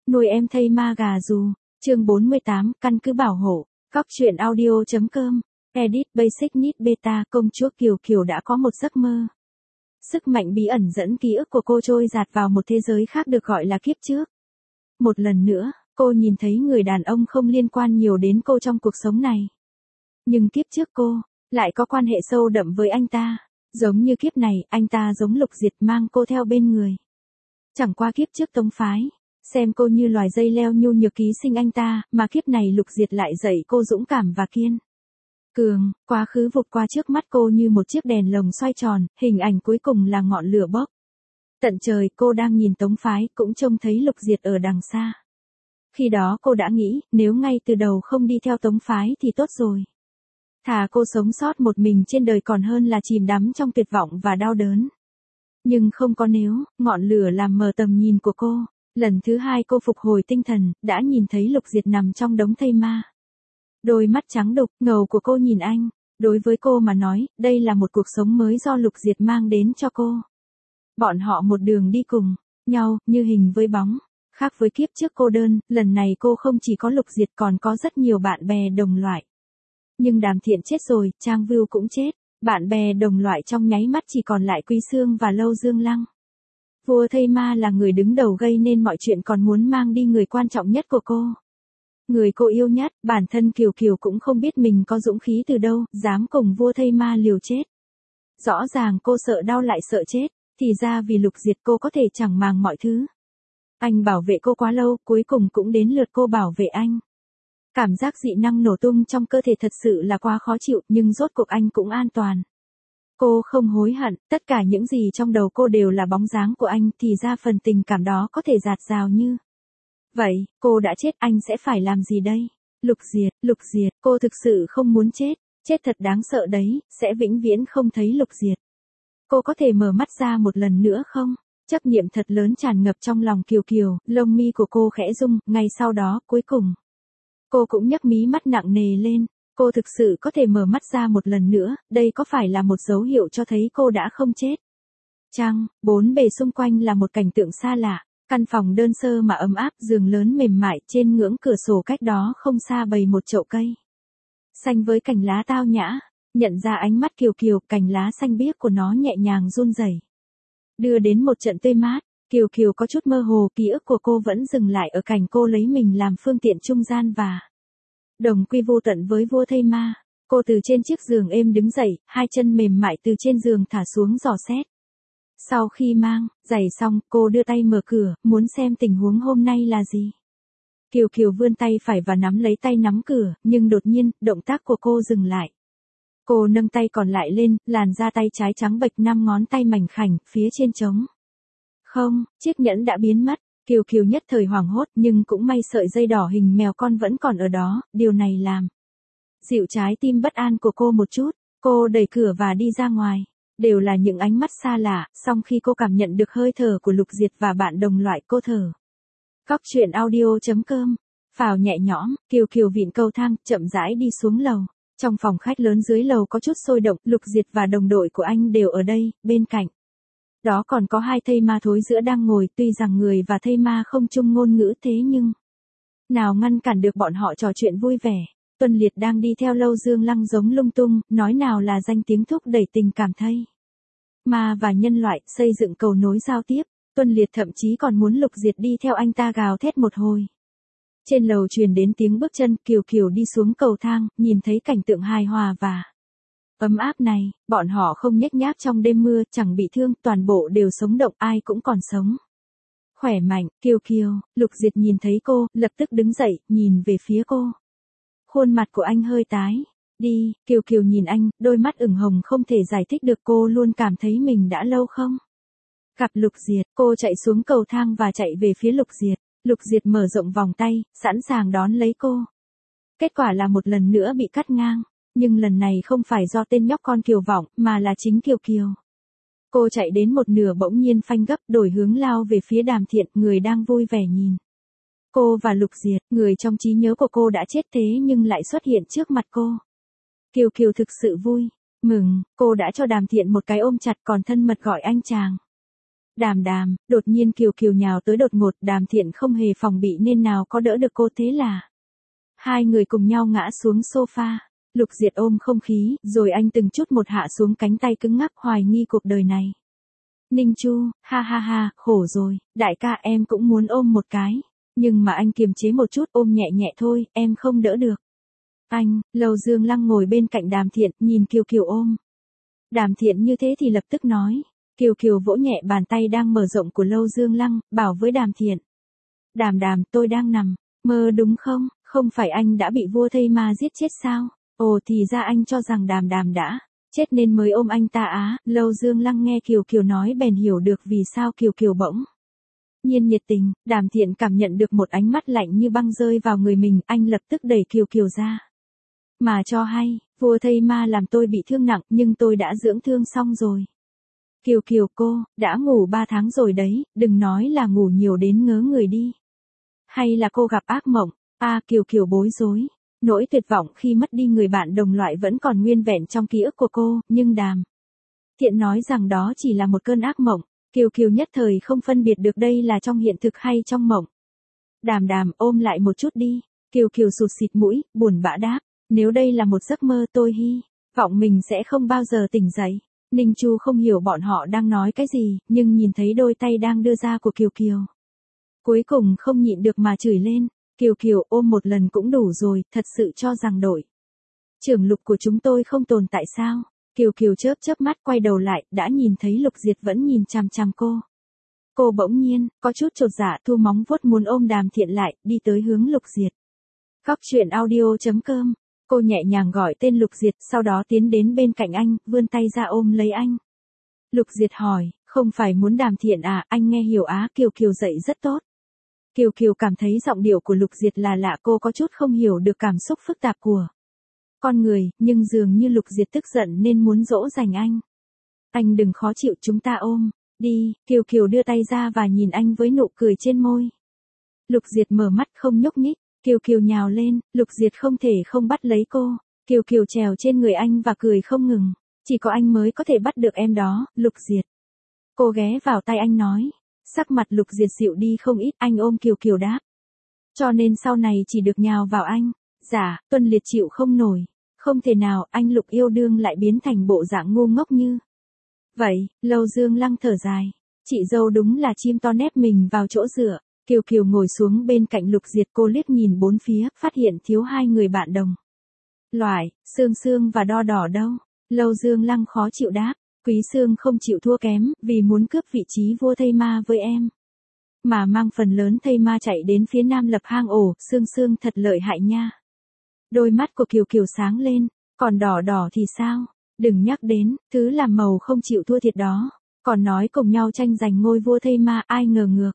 Nuôi em thây ma gà dù. Chương 48, căn cứ bảo hộ. Góc truyện audio.com. Edit Basic Need Beta. Công chúa Kiều Kiều đã có một giấc mơ. Sức mạnh bí ẩn dẫn ký ức của cô trôi dạt vào một thế giới khác được gọi là kiếp trước. Một lần nữa, cô nhìn thấy người đàn ông không liên quan nhiều đến cô trong cuộc sống này. Nhưng kiếp trước cô, lại có quan hệ sâu đậm với anh ta. Giống như kiếp này, anh ta giống Lục Diệt mang cô theo bên người. Chẳng qua kiếp trước tống phái, xem cô như loài dây leo nhu nhược ký sinh anh ta, mà kiếp này Lục Diệt lại dạy cô dũng cảm và kiên cường. Quá khứ vụt qua trước mắt cô như một chiếc đèn lồng xoay tròn, hình ảnh cuối cùng là ngọn lửa bốc tận trời. Cô đang nhìn tống phái, cũng trông thấy Lục Diệt ở đằng xa. Khi đó cô đã nghĩ, nếu ngay từ đầu không đi theo tống phái thì tốt rồi. Thà cô sống sót một mình trên đời còn hơn là chìm đắm trong tuyệt vọng và đau đớn. Nhưng không có nếu, ngọn lửa làm mờ tầm nhìn của cô. Lần thứ hai cô phục hồi tinh thần, đã nhìn thấy Lục Diệt nằm trong đống thây ma. Đôi mắt trắng đục, ngầu của cô nhìn anh. Đối với cô mà nói, đây là một cuộc sống mới do Lục Diệt mang đến cho cô. Bọn họ một đường đi cùng nhau, như hình với bóng. Khác với kiếp trước cô đơn, lần này cô không chỉ có Lục Diệt còn có rất nhiều bạn bè đồng loại. Nhưng Đàm Thiện chết rồi, Trang Vưu cũng chết. Bạn bè đồng loại trong nháy mắt chỉ còn lại Quy Xương và Lâu Dương Lăng. Vua thây ma là người đứng đầu gây nên mọi chuyện còn muốn mang đi người quan trọng nhất của cô. Người cô yêu nhất, bản thân Kiều Kiều cũng không biết mình có dũng khí từ đâu, dám cùng vua thây ma liều chết. Rõ ràng cô sợ đau lại sợ chết, thì ra vì Lục Diệt cô có thể chẳng màng mọi thứ. Anh bảo vệ cô quá lâu, cuối cùng cũng đến lượt cô bảo vệ anh. Cảm giác dị năng nổ tung trong cơ thể thật sự là quá khó chịu, nhưng rốt cuộc anh cũng an toàn. Cô không hối hận, tất cả những gì trong đầu cô đều là bóng dáng của anh, thì ra phần tình cảm đó có thể dạt dào như vậy. Cô đã chết, anh sẽ phải làm gì đây? Lục Diệt, cô thực sự không muốn chết, chết thật đáng sợ đấy, sẽ vĩnh viễn không thấy Lục Diệt. Cô có thể mở mắt ra một lần nữa không? Chấp niệm thật lớn tràn ngập trong lòng Kiều Kiều, lông mi của cô khẽ rung, ngay sau đó, cuối cùng. Cô cũng nhấc mí mắt nặng nề lên, cô thực sự có thể mở mắt ra một lần nữa, đây có phải là một dấu hiệu cho thấy cô đã không chết? Bốn bề xung quanh là một cảnh tượng xa lạ, căn phòng đơn sơ mà ấm áp, giường lớn mềm mại, trên ngưỡng cửa sổ cách đó không xa bày một chậu cây xanh với cành lá tao nhã. Nhận ra ánh mắt Kiều Kiều, cành lá xanh biếc của nó nhẹ nhàng run rẩy, đưa đến một trận tươi mát. Kiều Kiều có chút mơ hồ, ký ức của cô vẫn dừng lại ở cảnh cô lấy mình làm phương tiện trung gian và đồng quy vô tận với vua thây ma. Cô từ trên chiếc giường êm đứng dậy, hai chân mềm mại từ trên giường thả xuống dò xét. Sau khi mang giày xong, cô đưa tay mở cửa, muốn xem tình huống hôm nay là gì. Kiều Kiều vươn tay phải và nắm lấy tay nắm cửa, nhưng đột nhiên, động tác của cô dừng lại. Cô nâng tay còn lại lên, làn da tay trái trắng bệch, 5 ngón tay mảnh khảnh, phía trên trống không, chiếc nhẫn đã biến mất. Kiều Kiều nhất thời hoảng hốt, nhưng cũng may sợi dây đỏ hình mèo con vẫn còn ở đó, điều này làm dịu trái tim bất an của cô một chút. Cô đẩy cửa và đi ra ngoài. Đều là những ánh mắt xa lạ, song khi cô cảm nhận được hơi thở của Lục Diệt và bạn đồng loại, cô thở. Góc truyện audio.com. Phào nhẹ nhõm, Kiều Kiều vịn cầu thang, chậm rãi đi xuống lầu. Trong phòng khách lớn dưới lầu có chút sôi động, Lục Diệt và đồng đội của anh đều ở đây, bên cạnh đó còn có hai thây ma thối giữa đang ngồi. Tuy rằng người và thây ma không chung ngôn ngữ, thế nhưng nào ngăn cản được bọn họ trò chuyện vui vẻ. Tuân Liệt đang đi theo Lâu Dương Lăng giống lung tung, nói nào là danh tiếng thúc đẩy tình cảm thây ma và nhân loại, xây dựng cầu nối giao tiếp. Tuân Liệt thậm chí còn muốn Lục Diệt đi theo anh ta gào thét một hồi. Trên lầu truyền đến tiếng bước chân, Kiều Kiều đi xuống cầu thang, nhìn thấy cảnh tượng hài hòa và ấm áp này. Bọn họ không nhếch nhác trong đêm mưa, chẳng bị thương, toàn bộ đều sống động, ai cũng còn sống khỏe mạnh. Kiều Kiều, Lục Diệt nhìn thấy cô, lập tức đứng dậy, nhìn về phía cô. Khuôn mặt của anh hơi tái đi. Kiều Kiều nhìn anh, đôi mắt ửng hồng không thể giải thích được. Cô luôn cảm thấy mình đã lâu không gặp Lục Diệt. Cô chạy xuống cầu thang và chạy về phía Lục Diệt. Lục Diệt mở rộng vòng tay, sẵn sàng đón lấy cô. Kết quả là một lần nữa bị cắt ngang. Nhưng lần này không phải do tên nhóc con Kiều Vọng, mà là chính Kiều Kiều. Cô chạy đến một nửa bỗng nhiên phanh gấp, đổi hướng lao về phía Đàm Thiện, người đang vui vẻ nhìn cô và Lục Diệt. Người trong trí nhớ của cô đã chết thế nhưng lại xuất hiện trước mặt cô. Kiều Kiều thực sự vui mừng, cô đã cho Đàm Thiện một cái ôm chặt, còn thân mật gọi anh chàng. Đàm Đàm, đột nhiên Kiều Kiều nhào tới đột ngột, Đàm Thiện không hề phòng bị nên nào có đỡ được cô, thế là hai người cùng nhau ngã xuống sofa. Lục Diệt ôm không khí, rồi anh từng chút một hạ xuống cánh tay cứng ngắc, hoài nghi cuộc đời này. Ninh Chu, ha ha ha, khổ rồi, đại ca em cũng muốn ôm một cái. Nhưng mà anh kiềm chế một chút, ôm nhẹ nhẹ thôi, em không đỡ được. Anh, Lâu Dương Lăng ngồi bên cạnh Đàm Thiện, nhìn Kiều Kiều ôm. Đàm Thiện như thế thì lập tức nói. Kiều Kiều vỗ nhẹ bàn tay đang mở rộng của Lâu Dương Lăng, bảo với Đàm Thiện. Đàm Đàm, tôi đang nằm mơ đúng không? Không phải anh đã bị vua thây ma giết chết sao? Ồ, thì ra anh cho rằng Đàm Đàm đã chết nên mới ôm anh ta á. Lâu Dương Lăng nghe Kiều Kiều nói bèn hiểu được vì sao Kiều Kiều bỗng nhiên nhiệt tình. Đàm Thiện cảm nhận được một ánh mắt lạnh như băng rơi vào người mình, anh lập tức đẩy Kiều Kiều ra. Mà cho hay, vua thây ma làm tôi bị thương nặng, nhưng tôi đã dưỡng thương xong rồi. Kiều Kiều, cô đã ngủ 3 tháng rồi đấy, đừng nói là ngủ nhiều đến ngớ người đi. Hay là cô gặp ác mộng? Kiều Kiều bối rối. Nỗi tuyệt vọng khi mất đi người bạn đồng loại vẫn còn nguyên vẹn trong ký ức của cô, nhưng Đàm Thiện nói rằng đó chỉ là một cơn ác mộng. Kiều Kiều nhất thời không phân biệt được đây là trong hiện thực hay trong mộng. Đàm Đàm, ôm lại một chút đi. Kiều Kiều sụt xịt mũi, buồn bã đáp. Nếu đây là một giấc mơ tôi hy vọng mình sẽ không bao giờ tỉnh dậy. Ninh Chu không hiểu bọn họ đang nói cái gì, nhưng nhìn thấy đôi tay đang đưa ra của Kiều Kiều. Cuối cùng không nhịn được mà chửi lên. Kiều Kiều, ôm một lần cũng đủ rồi, thật sự cho rằng đội trưởng Lục của chúng tôi không tồn tại sao? Kiều Kiều chớp chớp mắt quay đầu lại, đã nhìn thấy Lục Diệt vẫn nhìn chằm chằm cô. Cô bỗng nhiên, có chút chột dạ thu móng vuốt muốn ôm Đàm Thiện lại, đi tới hướng Lục Diệt. Góc truyện audio.com. Cô nhẹ nhàng gọi tên Lục Diệt, sau đó tiến đến bên cạnh anh, vươn tay ra ôm lấy anh. Lục Diệt hỏi, không phải muốn Đàm Thiện à? Anh nghe hiểu á. Kiều Kiều dậy rất tốt. Kiều Kiều cảm thấy giọng điệu của Lục Diệt là lạ, cô có chút không hiểu được cảm xúc phức tạp của con người, nhưng dường như Lục Diệt tức giận nên muốn dỗ dành anh. Anh đừng khó chịu, chúng ta ôm đi. Kiều Kiều đưa tay ra và nhìn anh với nụ cười trên môi. Lục Diệt mở mắt không nhúc nhích. Kiều Kiều nhào lên, Lục Diệt không thể không bắt lấy cô. Kiều Kiều trèo trên người anh và cười không ngừng. Chỉ có anh mới có thể bắt được em đó, Lục Diệt. Cô ghé vào tay anh nói. Sắc mặt Lục Diệt dịu đi không ít, anh ôm Kiều Kiều đáp. Cho nên sau này chỉ được nhào vào anh. Dạ, Tuân Liệt chịu không nổi. Không thể nào, anh Lục yêu đương lại biến thành bộ dạng ngu ngốc như vậy. Lâu Dương Lăng thở dài. Chị dâu đúng là chim to nép mình vào chỗ dựa. Kiều Kiều ngồi xuống bên cạnh Lục Diệt, cô liếc nhìn bốn phía, phát hiện thiếu hai người bạn đồng loại, Sương Sương và Đo Đỏ đâu. Lâu Dương Lăng khó chịu đáp. Quý Sương không chịu thua kém, vì muốn cướp vị trí vua thây ma với em. Mà mang phần lớn thây ma chạy đến phía nam lập hang ổ, Sương Sương thật lợi hại nha. Đôi mắt của Kiều Kiều sáng lên, còn Đỏ Đỏ thì sao? Đừng nhắc đến, thứ làm màu không chịu thua thiệt đó. Còn nói cùng nhau tranh giành ngôi vua thây ma, ai ngờ ngược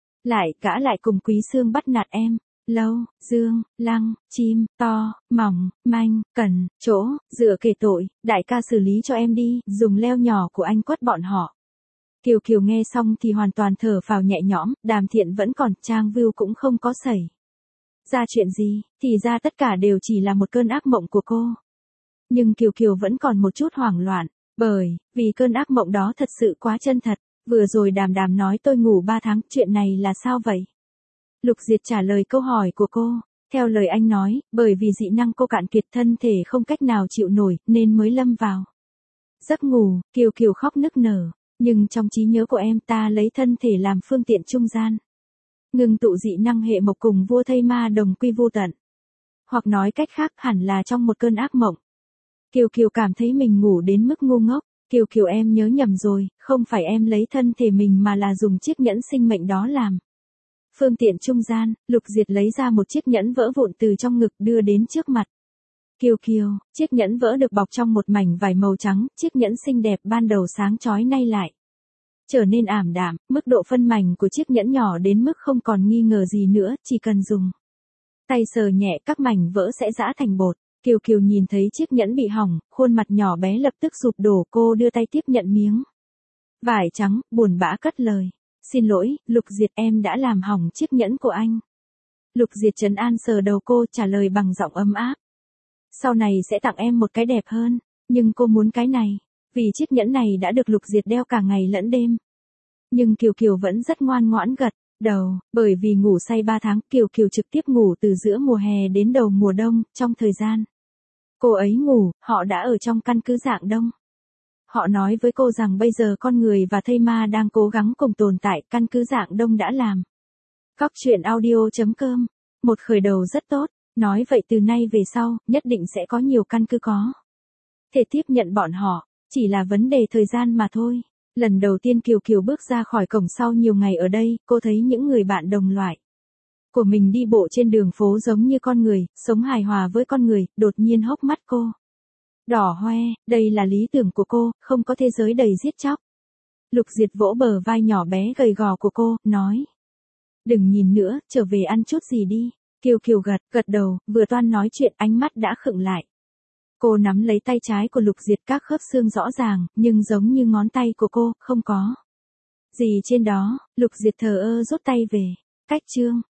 gã lại cùng Quý Sương bắt nạt em. Lâu Dương Lăng, chim to, mỏng, manh, cần, chỗ, dựa kể tội, đại ca xử lý cho em đi, dùng leo nhỏ của anh quất bọn họ. Kiều Kiều nghe xong thì hoàn toàn thở phào nhẹ nhõm, Đàm Thiện vẫn còn, Trang View cũng không có xảy ra chuyện gì, thì ra tất cả đều chỉ là một cơn ác mộng của cô. Nhưng Kiều Kiều vẫn còn một chút hoảng loạn, bởi vì cơn ác mộng đó thật sự quá chân thật. Vừa rồi Đàm Đàm nói tôi ngủ 3 tháng, chuyện này là sao vậy? Lục Diệt trả lời câu hỏi của cô. Theo lời anh nói, bởi vì dị năng cô cạn kiệt, thân thể không cách nào chịu nổi, nên mới lâm vào giấc ngủ. Kiều Kiều khóc nức nở. Nhưng trong trí nhớ của em, ta lấy thân thể làm phương tiện trung gian. Ngừng tụ dị năng hệ mộc cùng vua thây ma đồng quy vô tận. Hoặc nói cách khác, hẳn là trong một cơn ác mộng. Kiều Kiều cảm thấy mình ngủ đến mức ngu ngốc. Kiều Kiều, em nhớ nhầm rồi, không phải em lấy thân thể mình mà là dùng chiếc nhẫn sinh mệnh đó làm phương tiện trung gian. Lục Diệt lấy ra một chiếc nhẫn vỡ vụn từ trong ngực đưa đến trước mặt Kiều Kiều. Chiếc nhẫn vỡ được bọc trong một mảnh vải màu trắng, chiếc nhẫn xinh đẹp ban đầu sáng chói nay lại trở nên ảm đạm, mức độ phân mảnh của chiếc nhẫn nhỏ đến mức không còn nghi ngờ gì nữa, chỉ cần dùng tay sờ nhẹ các mảnh vỡ sẽ giã thành bột. Kiều Kiều nhìn thấy chiếc nhẫn bị hỏng, khuôn mặt nhỏ bé lập tức sụp đổ, cô đưa tay tiếp nhận miếng vải trắng, buồn bã cất lời. Xin lỗi, Lục Diệt, em đã làm hỏng chiếc nhẫn của anh. Lục Diệt trấn an sờ đầu cô, trả lời bằng giọng ấm áp. Sau này sẽ tặng em một cái đẹp hơn, nhưng cô muốn cái này, vì chiếc nhẫn này đã được Lục Diệt đeo cả ngày lẫn đêm. Nhưng Kiều Kiều vẫn rất ngoan ngoãn gật đầu, bởi vì ngủ say 3 tháng, Kiều Kiều trực tiếp ngủ từ giữa mùa hè đến đầu mùa đông, trong thời gian cô ấy ngủ, họ đã ở trong căn cứ dạng đông. Họ nói với cô rằng bây giờ con người và thây ma đang cố gắng cùng tồn tại, căn cứ dạng đông đã làm. Góc truyện audio.com, một khởi đầu rất tốt, nói vậy từ nay về sau, nhất định sẽ có nhiều căn cứ có thể tiếp nhận bọn họ, chỉ là vấn đề thời gian mà thôi. Lần đầu tiên Kiều Kiều bước ra khỏi cổng sau nhiều ngày ở đây, cô thấy những người bạn đồng loại của mình đi bộ trên đường phố giống như con người, sống hài hòa với con người, đột nhiên hốc mắt cô đỏ hoe, đây là lý tưởng của cô, không có thế giới đầy giết chóc. Lục Diệt vỗ bờ vai nhỏ bé gầy gò của cô, nói. Đừng nhìn nữa, trở về ăn chút gì đi. Kiều Kiều gật đầu, vừa toan nói chuyện ánh mắt đã khựng lại. Cô nắm lấy tay trái của Lục Diệt, các khớp xương rõ ràng, nhưng giống như ngón tay của cô, không có gì trên đó. Lục Diệt thờ ơ rút tay về. Cách chương